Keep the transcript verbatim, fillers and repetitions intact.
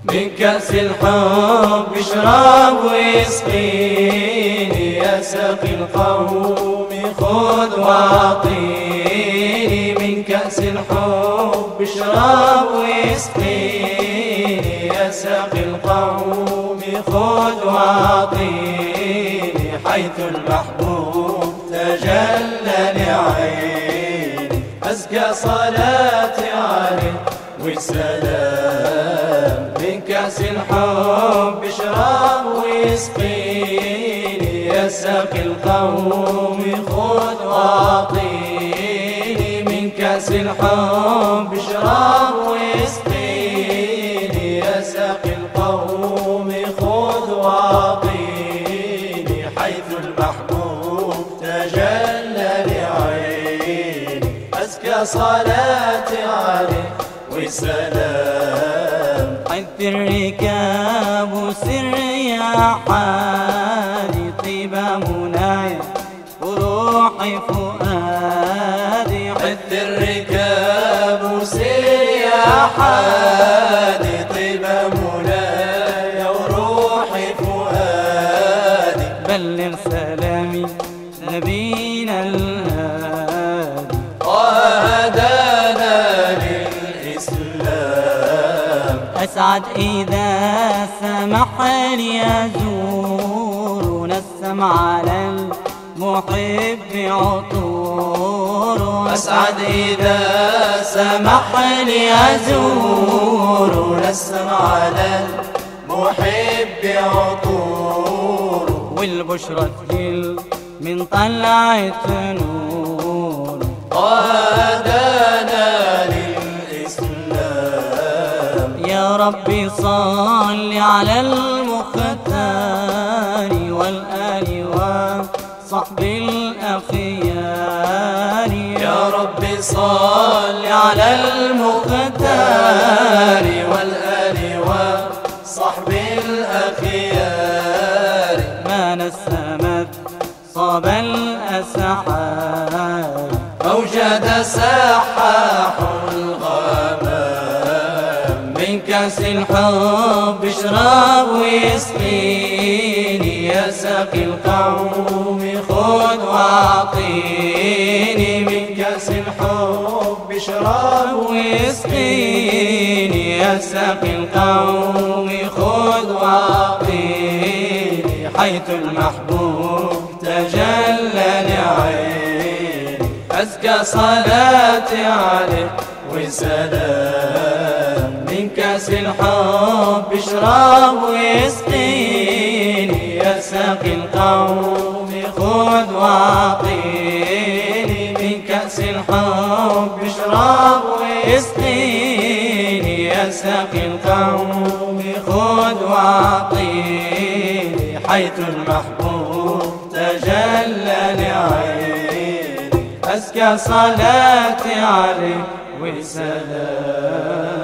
من كأس الحب اشرب واسقيني، يا ساقي القوم خذ واعطيني. من كأس الحب اشرب واسقيني، يا ساقي القوم خذ واعطيني. حيث المحبوب تجلى لعيني، أزكى صلاتي عليه والسلام. من كأس الحب اشرب واسقيني، يا ساقي القوم خذ واعطيني. من كأس الحب اشرب واسقيني، يا ساقي القوم خذ واعطيني. حيث المحبوب تجلى لعيني، أزكى صلاتي عليه وسلام. حث الركاب سر يا حالي، طيب منايا وروحي فؤادي. حث الركاب سر يا حالي، طيب منايا وروحي فؤادي. بلغ سلامي نبينا الهادي، وهدانا للإسلام. أسعد إذا سمح لي يزورنا السمع على المحب عطور. أسعد إذا سمح لي يزورنا السمع على المحب عطور. والبشرى تجل من طلعة نور، وهدانا للإسلام. يا ربي صل على المختار والآل وصحب الأخيار. يا ربي صل على المختار والآل وصحب الأخيار. ما نسمت صاب الأسحار، أوجد سحاح الغمام. من كأس الحب اشرب واسقيني، يا ساقي القوم خذ واعطيني. من كأس الحب اشرب واسقيني، يا ساقي القوم خذ واعطيني. حيث المحبوب تجلى لعيني، أزكى صلاتي عليه وسلام. من كأس الحب اشرب واسقيني، يا ساقي القوم خذ واعطيني. من كأس الحب اشرب واسقيني، يا ساقي القوم خذ واعطيني. حيث المحبوب تجلى لعيني، أزكى صلاتي عليه وسلام.